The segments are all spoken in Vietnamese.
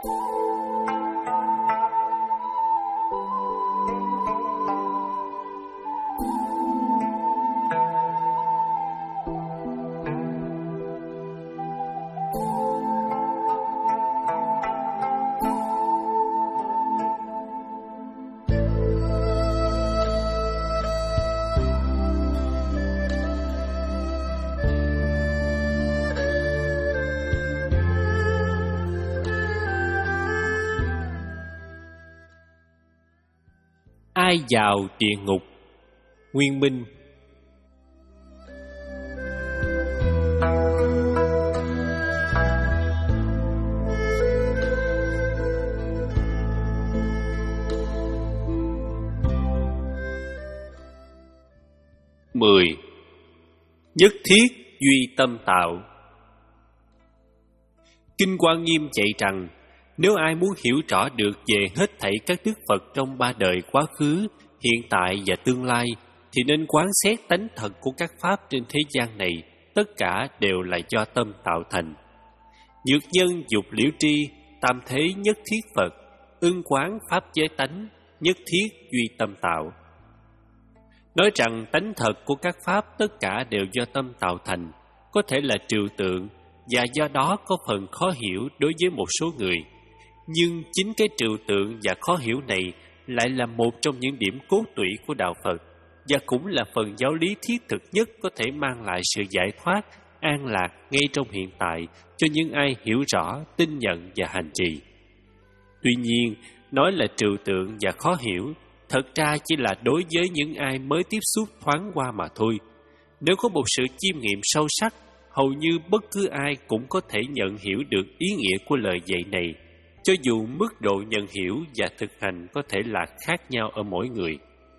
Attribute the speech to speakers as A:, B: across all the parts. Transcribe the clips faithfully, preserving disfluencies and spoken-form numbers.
A: Ai vào địa ngục? Nguyên Minh. Mười. Nhất thiết duy tâm tạo. Kinh Quan Nghiêm dạy rằng, nếu ai muốn hiểu rõ được về hết thảy các đức Phật trong ba đời quá khứ, hiện tại và tương lai, thì nên quán xét tánh thật của các pháp trên thế gian này, tất cả đều là do tâm tạo thành. Nhược nhân dục liễu tri, tam thế nhất thiết Phật, ưng quán pháp giới tánh, nhất thiết duy tâm tạo. Nói rằng tánh thật của các pháp tất cả đều do tâm tạo thành, có thể là trừu tượng, và do đó có phần khó hiểu đối với một số người. Nhưng chính cái trừu tượng và khó hiểu này lại là một trong những điểm cốt tủy của Đạo Phật, và cũng là phần giáo lý thiết thực nhất có thể mang lại sự giải thoát, an lạc ngay trong hiện tại cho những ai hiểu rõ, tin nhận và hành trì. Tuy nhiên, nói là trừu tượng và khó hiểu, thật ra chỉ là đối với những ai mới tiếp xúc thoáng qua mà thôi. Nếu có một sự chiêm nghiệm sâu sắc, hầu như bất cứ ai cũng có thể nhận hiểu được ý nghĩa của lời dạy này, cho dù mức độ nhận hiểu và thực hành có thể là khác nhau ở mỗi người.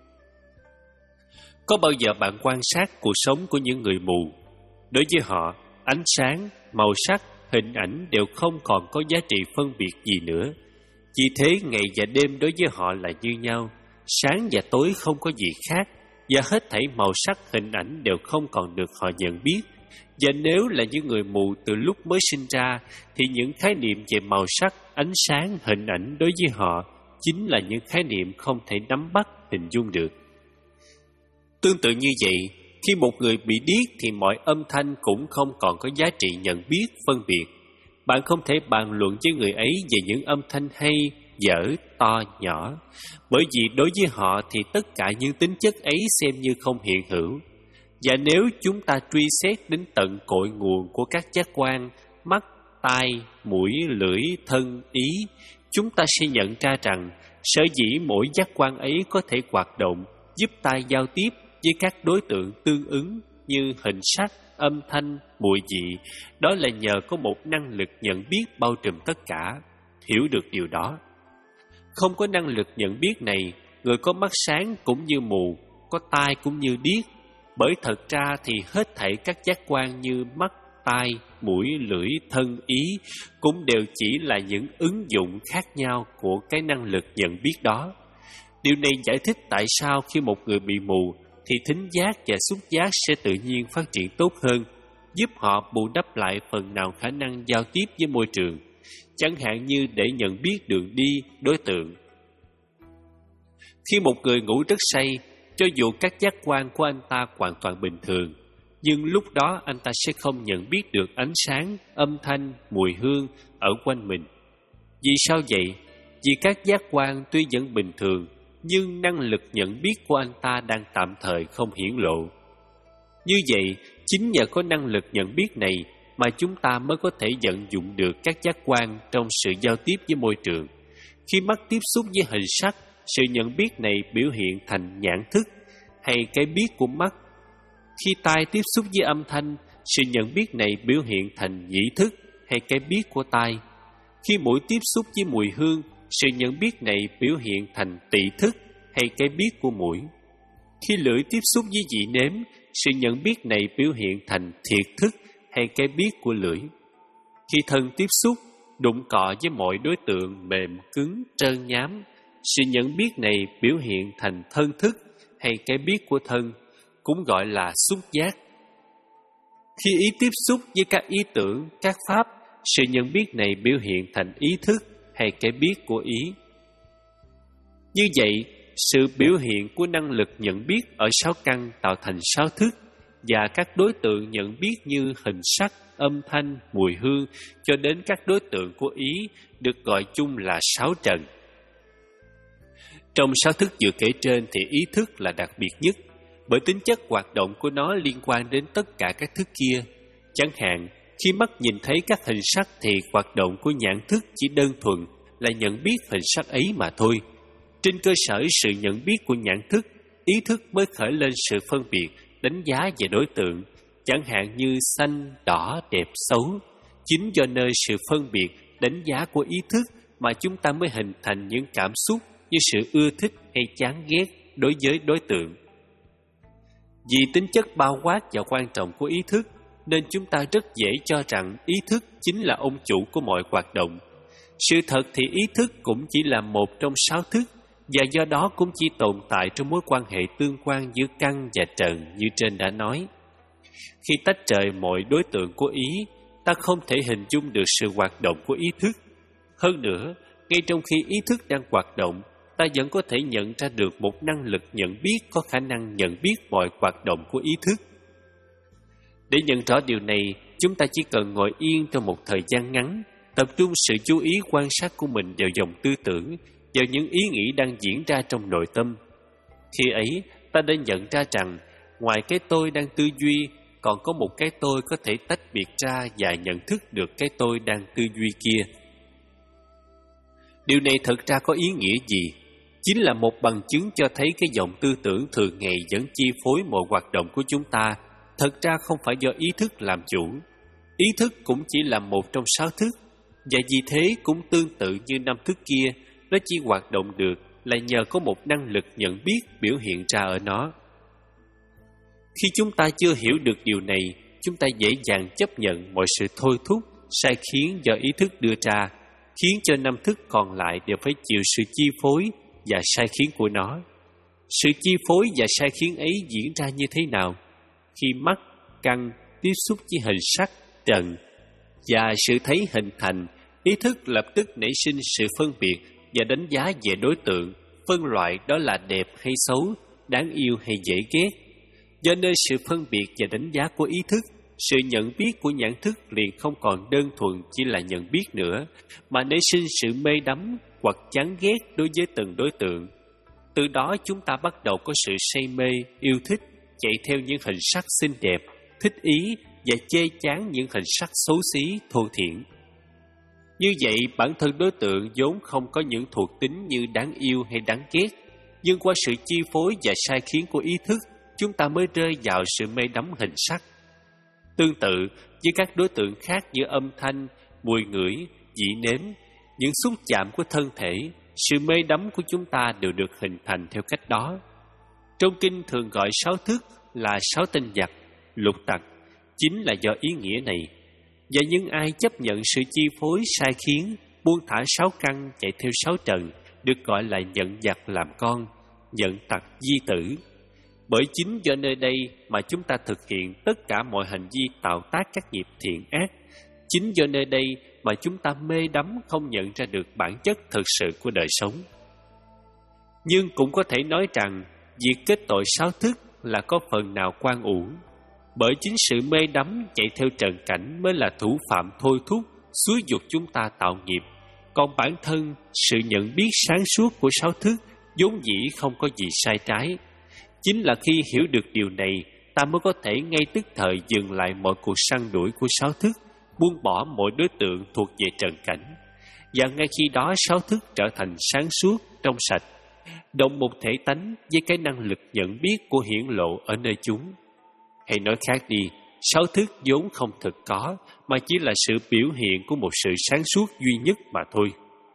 A: Có bao giờ bạn quan sát cuộc sống của những người mù? Đối với họ, ánh sáng, màu sắc, hình ảnh đều không còn có giá trị phân biệt gì nữa. Vì thế ngày và đêm đối với họ là như nhau, sáng và tối không có gì khác, và hết thảy màu sắc, hình ảnh đều không còn được họ nhận biết. Và nếu là những người mù từ lúc mới sinh ra, thì những khái niệm về màu sắc, ánh sáng, hình ảnh đối với họ chính là những khái niệm không thể nắm bắt, hình dung được. Tương tự như vậy, khi một người bị điếc thì mọi âm thanh cũng không còn có giá trị nhận biết, phân biệt. Bạn không thể bàn luận với người ấy về những âm thanh hay, dở, to, nhỏ, bởi vì đối với họ thì tất cả những tính chất ấy xem như không hiện hữu. Và nếu chúng ta truy xét đến tận cội nguồn của các giác quan, mắt, tai, mũi, lưỡi, thân, ý, chúng ta sẽ nhận ra rằng sở dĩ mỗi giác quan ấy có thể hoạt động, giúp ta giao tiếp với các đối tượng tương ứng như hình sắc, âm thanh, mùi vị, đó là nhờ có một năng lực nhận biết bao trùm tất cả. Hiểu được điều đó, không có năng lực nhận biết này, người có mắt sáng cũng như mù, có tai cũng như điếc. Bởi thật ra thì hết thảy các giác quan như mắt, tai, mũi, lưỡi, thân, ý cũng đều chỉ là những ứng dụng khác nhau của cái năng lực nhận biết đó. Điều này giải thích tại sao khi một người bị mù thì thính giác và xúc giác sẽ tự nhiên phát triển tốt hơn, giúp họ bù đắp lại phần nào khả năng giao tiếp với môi trường, chẳng hạn như để nhận biết đường đi, đối tượng. Khi một người ngủ rất say, cho dù các giác quan của anh ta hoàn toàn bình thường, nhưng lúc đó anh ta sẽ không nhận biết được ánh sáng, âm thanh, mùi hương ở quanh mình. Vì sao vậy? Vì các giác quan tuy vẫn bình thường, nhưng năng lực nhận biết của anh ta đang tạm thời không hiển lộ. Như vậy, chính nhờ có năng lực nhận biết này mà chúng ta mới có thể vận dụng được các giác quan trong sự giao tiếp với môi trường. Khi mắt tiếp xúc với hình sắc, sự nhận biết này biểu hiện thành nhãn thức hay cái biết của mắt. Khi tai tiếp xúc với âm thanh, sự nhận biết này biểu hiện thành nhĩ thức hay cái biết của tai. Khi mũi tiếp xúc với mùi hương, sự nhận biết này biểu hiện thành tỵ thức hay cái biết của mũi. Khi lưỡi tiếp xúc với vị nếm, sự nhận biết này biểu hiện thành thiệt thức hay cái biết của lưỡi. Khi thân tiếp xúc, đụng cọ với mọi đối tượng mềm, cứng, trơn nhám, sự nhận biết này biểu hiện thành thân thức hay cái biết của thân, cũng gọi là xúc giác. Khi ý tiếp xúc với các ý tưởng, các pháp, sự nhận biết này biểu hiện thành ý thức hay cái biết của ý. Như vậy, sự biểu hiện của năng lực nhận biết ở sáu căn tạo thành sáu thức, và các đối tượng nhận biết như hình sắc, âm thanh, mùi hương cho đến các đối tượng của ý được gọi chung là sáu trần. Trong sáu thức vừa kể trên thì ý thức là đặc biệt nhất, bởi tính chất hoạt động của nó liên quan đến tất cả các thức kia. Chẳng hạn, khi mắt nhìn thấy các hình sắc thì hoạt động của nhãn thức chỉ đơn thuần là nhận biết hình sắc ấy mà thôi. Trên cơ sở sự nhận biết của nhãn thức, ý thức mới khởi lên sự phân biệt, đánh giá về đối tượng, chẳng hạn như xanh, đỏ, đẹp, xấu. Chính do nơi sự phân biệt, đánh giá của ý thức mà chúng ta mới hình thành những cảm xúc như sự ưa thích hay chán ghét đối với đối tượng. Vì tính chất bao quát và quan trọng của ý thức, nên chúng ta rất dễ cho rằng ý thức chính là ông chủ của mọi hoạt động. Sự thật thì ý thức cũng chỉ là một trong sáu thức, và do đó cũng chỉ tồn tại trong mối quan hệ tương quan giữa căn và trần như trên đã nói. Khi tách rời mọi đối tượng của ý, ta không thể hình dung được sự hoạt động của ý thức. Hơn nữa, ngay trong khi ý thức đang hoạt động, ta vẫn có thể nhận ra được một năng lực nhận biết có khả năng nhận biết mọi hoạt động của ý thức. Để nhận rõ điều này, chúng ta chỉ cần ngồi yên trong một thời gian ngắn, tập trung sự chú ý quan sát của mình vào dòng tư tưởng, vào những ý nghĩ đang diễn ra trong nội tâm. Khi ấy, ta đã nhận ra rằng, ngoài cái tôi đang tư duy, còn có một cái tôi có thể tách biệt ra và nhận thức được cái tôi đang tư duy kia. Điều này thật ra có ý nghĩa gì? Chính là một bằng chứng cho thấy cái dòng tư tưởng thường ngày vẫn chi phối mọi hoạt động của chúng ta, thật ra không phải do ý thức làm chủ. Ý thức cũng chỉ là một trong sáu thức, và vì thế cũng tương tự như năm thức kia, nó chỉ hoạt động được là nhờ có một năng lực nhận biết biểu hiện ra ở nó. Khi chúng ta chưa hiểu được điều này, chúng ta dễ dàng chấp nhận mọi sự thôi thúc, sai khiến do ý thức đưa ra, khiến cho năm thức còn lại đều phải chịu sự chi phối và sai khiến của nó. Sự chi phối và sai khiến ấy diễn ra như thế nào? Khi mắt, căn tiếp xúc với hình sắc, trần và sự thấy hình thành, ý thức lập tức nảy sinh sự phân biệt và đánh giá về đối tượng, phân loại đó là đẹp hay xấu, đáng yêu hay dễ ghét. Do nơi sự phân biệt và đánh giá của ý thức, sự nhận biết của nhãn thức liền không còn đơn thuần chỉ là nhận biết nữa, mà nảy sinh sự mê đắm hoặc chán ghét đối với từng đối tượng. Từ đó chúng ta bắt đầu có sự say mê, yêu thích, chạy theo những hình sắc xinh đẹp, thích ý và chê chán những hình sắc xấu xí, thô thiển. Như vậy, bản thân đối tượng vốn không có những thuộc tính như đáng yêu hay đáng ghét, nhưng qua sự chi phối và sai khiến của ý thức, chúng ta mới rơi vào sự mê đắm hình sắc. Tương tự với các đối tượng khác như âm thanh, mùi ngửi, vị nếm, những xúc chạm của thân thể, sự mê đắm của chúng ta đều được hình thành theo cách đó. Trong kinh thường gọi sáu thức là sáu tinh giặc, lục tặc, chính là do ý nghĩa này. Và những ai chấp nhận sự chi phối sai khiến, buông thả sáu căn chạy theo sáu trần, được gọi là nhận giặc làm con, nhận tặc di tử. Bởi chính do nơi đây mà chúng ta thực hiện tất cả mọi hành vi tạo tác các nghiệp thiện ác. Chính do nơi đây mà chúng ta mê đắm không nhận ra được bản chất thực sự của đời sống. Nhưng cũng có thể nói rằng, việc kết tội sáu thức là có phần nào quan uổng. Bởi chính sự mê đắm chạy theo trần cảnh mới là thủ phạm thôi thúc, xúi giục chúng ta tạo nghiệp. Còn bản thân, sự nhận biết sáng suốt của sáu thức vốn dĩ không có gì sai trái. Chính là khi hiểu được điều này, ta mới có thể ngay tức thời dừng lại mọi cuộc săn đuổi của sáu thức, buông bỏ mọi đối tượng thuộc về trần cảnh. Và ngay khi đó sáu thức trở thành sáng suốt, trong sạch, đồng một thể tánh với cái năng lực nhận biết của hiển lộ ở nơi chúng. Hay nói khác đi, sáu thức vốn không thực có, mà chỉ là sự biểu hiện của một sự sáng suốt duy nhất mà thôi.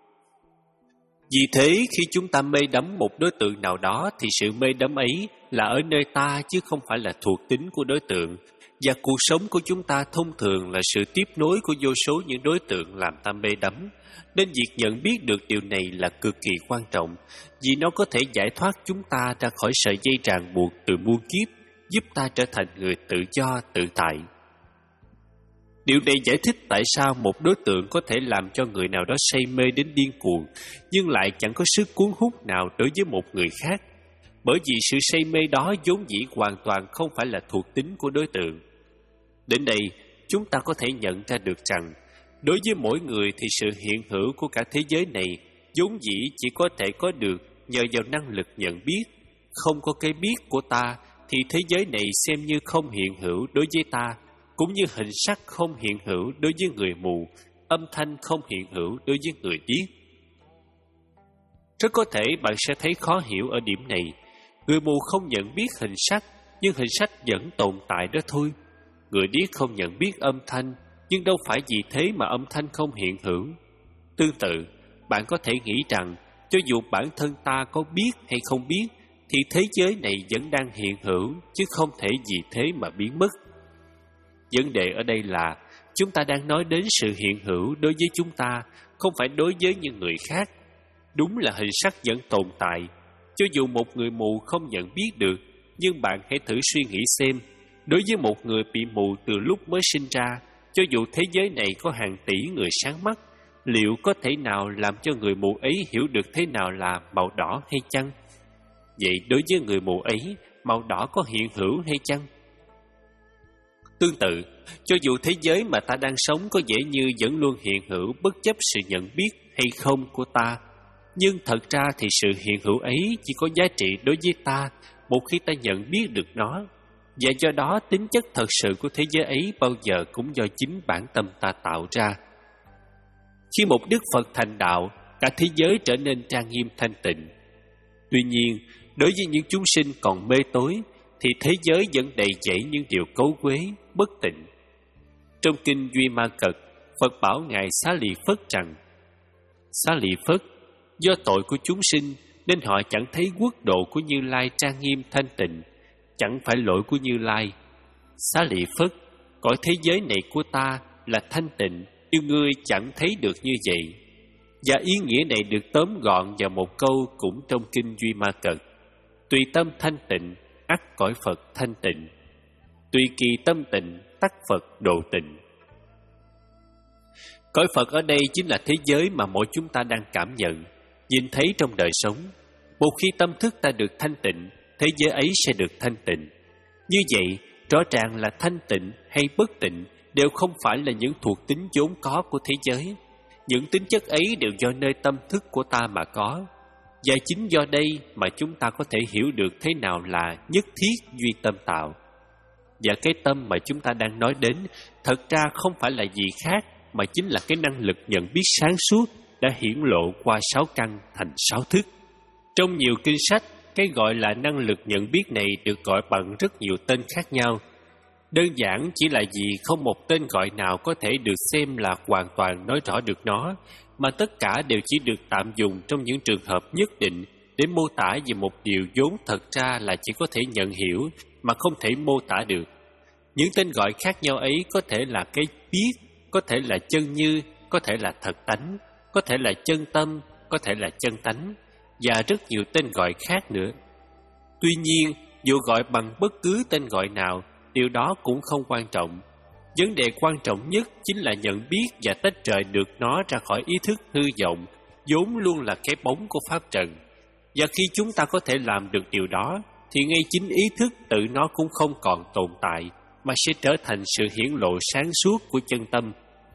A: Vì thế, khi chúng ta mê đắm một đối tượng nào đó, thì sự mê đắm ấy là ở nơi ta chứ không phải là thuộc tính của đối tượng. Và cuộc sống của chúng ta thông thường là sự tiếp nối của vô số những đối tượng làm ta mê đắm. Nên việc nhận biết được điều này là cực kỳ quan trọng, vì nó có thể giải thoát chúng ta ra khỏi sợi dây ràng buộc từ muôn kiếp, giúp ta trở thành người tự do, tự tại. Điều này giải thích tại sao một đối tượng có thể làm cho người nào đó say mê đến điên cuồng, nhưng lại chẳng có sức cuốn hút nào đối với một người khác. Bởi vì sự say mê đó vốn dĩ hoàn toàn không phải là thuộc tính của đối tượng. Đến đây, chúng ta có thể nhận ra được rằng, đối với mỗi người thì sự hiện hữu của cả thế giới này vốn dĩ chỉ có thể có được nhờ vào năng lực nhận biết. Không có cái biết của ta thì thế giới này xem như không hiện hữu đối với ta, cũng như hình sắc không hiện hữu đối với người mù, âm thanh không hiện hữu đối với người điếc. Rất có thể bạn sẽ thấy khó hiểu ở điểm này. Người mù không nhận biết hình sắc, nhưng hình sắc vẫn tồn tại đó thôi. Người điếc không nhận biết âm thanh, nhưng đâu phải vì thế mà âm thanh không hiện hữu. Tương tự, bạn có thể nghĩ rằng, cho dù bản thân ta có biết hay không biết, thì thế giới này vẫn đang hiện hữu, chứ không thể vì thế mà biến mất. Vấn đề ở đây là, chúng ta đang nói đến sự hiện hữu đối với chúng ta, không phải đối với những người khác. Đúng là hình sắc vẫn tồn tại. Cho dù một người mù không nhận biết được, nhưng bạn hãy thử suy nghĩ xem, đối với một người bị mù từ lúc mới sinh ra, cho dù thế giới này có hàng tỷ người sáng mắt, liệu có thể nào làm cho người mù ấy hiểu được thế nào là màu đỏ hay chăng? Vậy đối với người mù ấy, màu đỏ có hiện hữu hay chăng? Tương tự, cho dù thế giới mà ta đang sống có vẻ như vẫn luôn hiện hữu bất chấp sự nhận biết hay không của ta, nhưng thật ra thì sự hiện hữu ấy chỉ có giá trị đối với ta một khi ta nhận biết được nó, và do đó tính chất thật sự của thế giới ấy bao giờ cũng do chính bản tâm ta tạo ra. Khi một Đức Phật thành đạo, cả thế giới trở nên trang nghiêm thanh tịnh. Tuy nhiên, đối với những chúng sinh còn mê tối, thì thế giới vẫn đầy dẫy những điều cấu quế, bất tịnh. Trong kinh Duy Ma Cật, Phật bảo Ngài Xá利Phất rằng: Xá利Phất, do tội của chúng sinh nên họ chẳng thấy quốc độ của Như Lai trang nghiêm thanh tịnh, chẳng phải lỗi của Như Lai. Xá利Phất, cõi thế giới này của ta là thanh tịnh, nhưng ngươi chẳng thấy được như vậy. Và ý nghĩa này được tóm gọn vào một câu cũng trong kinh Duy Ma Cật: Tùy tâm thanh tịnh, ắt cõi Phật thanh tịnh. Tùy kỳ tâm tịnh, tắc Phật độ tịnh. Cõi Phật ở đây chính là thế giới mà mỗi chúng ta đang cảm nhận, nhìn thấy trong đời sống. Một khi tâm thức ta được thanh tịnh, thế giới ấy sẽ được thanh tịnh. Như vậy, rõ ràng là thanh tịnh hay bất tịnh đều không phải là những thuộc tính vốn có của thế giới. Những tính chất ấy đều do nơi tâm thức của ta mà có. Và chính do đây mà chúng ta có thể hiểu được thế nào là nhất thiết duy tâm tạo. Và cái tâm mà chúng ta đang nói đến thật ra không phải là gì khác, mà chính là cái năng lực nhận biết sáng suốt đã hiển lộ qua sáu căn thành sáu thức. Trong nhiều kinh sách, cái gọi là năng lực nhận biết này được gọi bằng rất nhiều tên khác nhau. Đơn giản chỉ là vì không một tên gọi nào có thể được xem là hoàn toàn nói rõ được nó, mà tất cả đều chỉ được tạm dùng trong những trường hợp nhất định để mô tả về một điều vốn thật ra là chỉ có thể nhận hiểu mà không thể mô tả được. Những tên gọi khác nhau ấy có thể là cái biết, có thể là chân như, có thể là thật tánh, có thể là chân tâm, có thể là chân tánh, và rất nhiều tên gọi khác nữa. Tuy nhiên, dù gọi bằng bất cứ tên gọi nào, điều đó cũng không quan trọng. Vấn đề quan trọng nhất chính là nhận biết và tách rời được nó ra khỏi ý thức hư vọng, vốn luôn là cái bóng của pháp trần. Và khi chúng ta có thể làm được điều đó, thì ngay chính ý thức tự nó cũng không còn tồn tại, mà sẽ trở thành sự hiển lộ sáng suốt của chân tâm.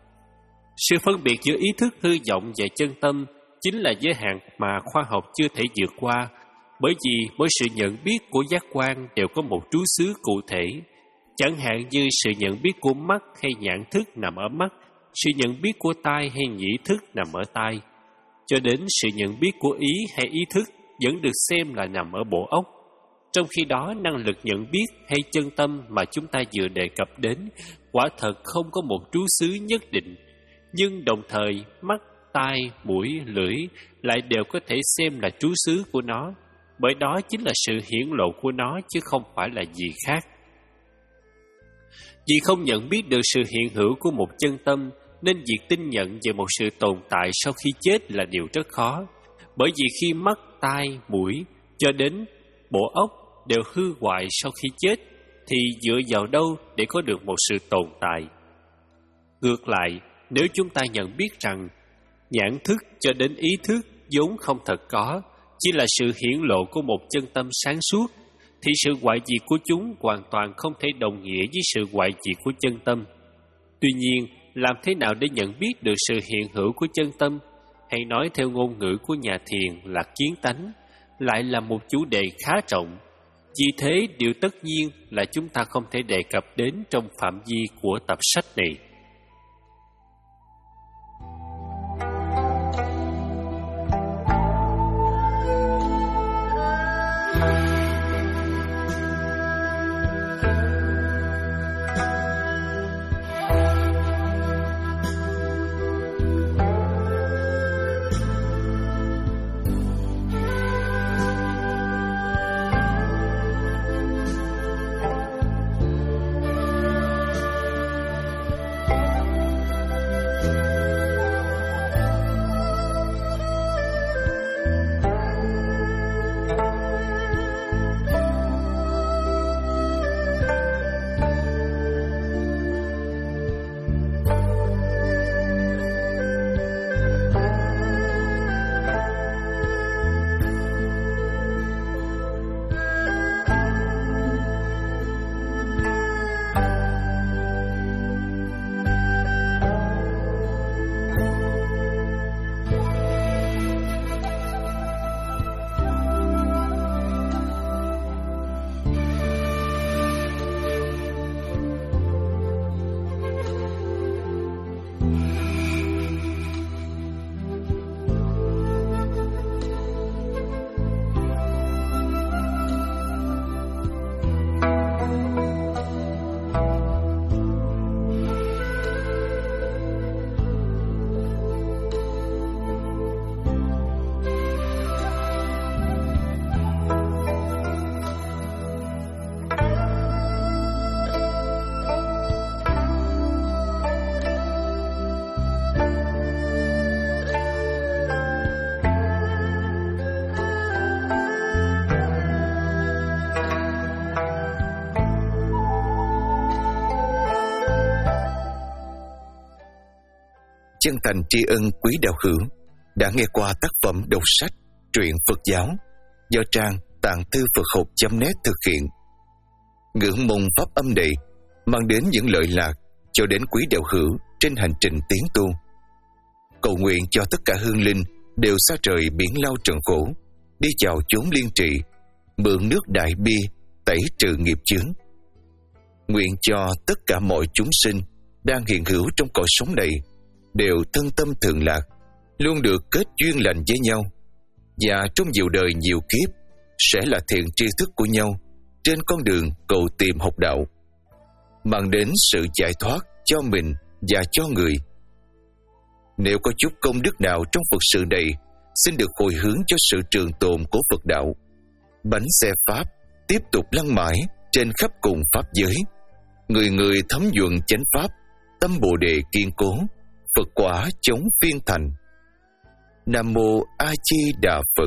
A: Sự phân biệt giữa ý thức hư vọng và chân tâm chính là giới hạn mà khoa học chưa thể vượt qua, bởi vì mỗi sự nhận biết của giác quan đều có một trú xứ cụ thể. Chẳng hạn như sự nhận biết của mắt hay nhãn thức nằm ở mắt, sự nhận biết của tai hay nhĩ thức nằm ở tai, cho đến sự nhận biết của ý hay ý thức vẫn được xem là nằm ở bộ óc. Trong khi đó, năng lực nhận biết hay chân tâm mà chúng ta vừa đề cập đến quả thật không có một trú xứ nhất định, nhưng đồng thời mắt, tai, mũi, lưỡi lại đều có thể xem là trú xứ của nó, bởi đó chính là sự hiển lộ của nó chứ không phải là gì khác. Vì không nhận biết được sự hiện hữu của một chân tâm, nên việc tin nhận về một sự tồn tại sau khi chết là điều rất khó. Bởi vì khi mắt, tai, mũi cho đến bộ óc đều hư hoại sau khi chết, thì dựa vào đâu để có được một sự tồn tại? Ngược lại, nếu chúng ta nhận biết rằng nhãn thức cho đến ý thức vốn không thật có, chỉ là sự hiển lộ của một chân tâm sáng suốt, thì sự hoại diệt của chúng hoàn toàn không thể đồng nghĩa với sự hoại diệt của chân tâm. Tuy nhiên, làm thế nào để nhận biết được sự hiện hữu của chân tâm, hay nói theo ngôn ngữ của nhà thiền là kiến tánh, lại là một chủ đề khá rộng. Vì thế, điều tất nhiên là chúng ta không thể đề cập đến trong phạm vi của tập sách này.
B: Chân thành tri ân quý đạo hữu đã nghe qua tác phẩm đọc sách truyện Phật giáo do trang tạng thư Phật học chấm net thực hiện. Ngưỡng mong pháp âm này mang đến những lợi lạc cho đến quý đạo hữu trên hành trình tiến tu. Cầu nguyện cho tất cả hương linh đều xa trời biển lao trần khổ, đi vào chốn liên trị, mượn nước đại bi tẩy trừ nghiệp chướng. Nguyện cho tất cả mọi chúng sinh đang hiện hữu trong cõi sống này đều thân tâm thường lạc, luôn được kết duyên lành với nhau, và trong nhiều đời nhiều kiếp sẽ là thiện tri thức của nhau trên con đường cầu tìm học đạo, mang đến sự giải thoát cho mình và cho người. Nếu có chút công đức nào trong Phật sự này, xin được hồi hướng cho sự trường tồn của Phật đạo. Bánh xe Pháp tiếp tục lăn mãi trên khắp cùng Pháp giới, người người thấm nhuận chánh Pháp, tâm Bồ Đề kiên cố, Phật quả chống phiên thành. Nam Mô A Di Đà Phật.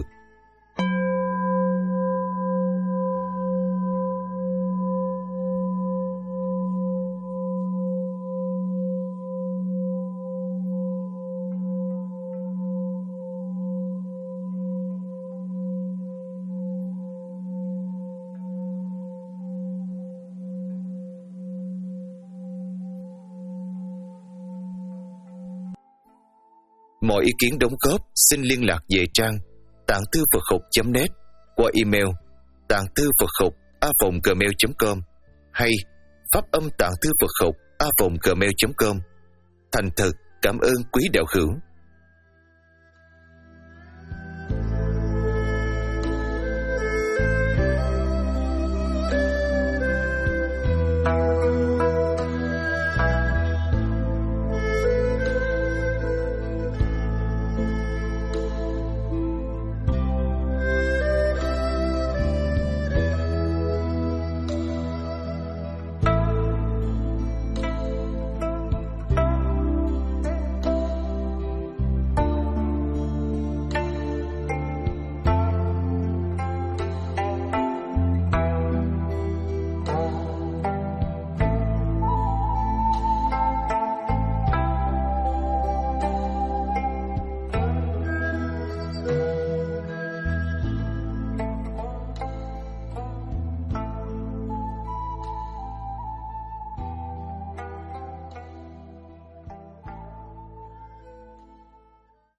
B: Mọi ý kiến đóng góp xin liên lạc về trang tạng thư Phật học chấm net qua email tạng thư Phật học a vòng gmail chấm com hay pháp âm tạng thư Phật học a vòng gmail chấm com. Thành thật cảm ơn quý đạo hữu.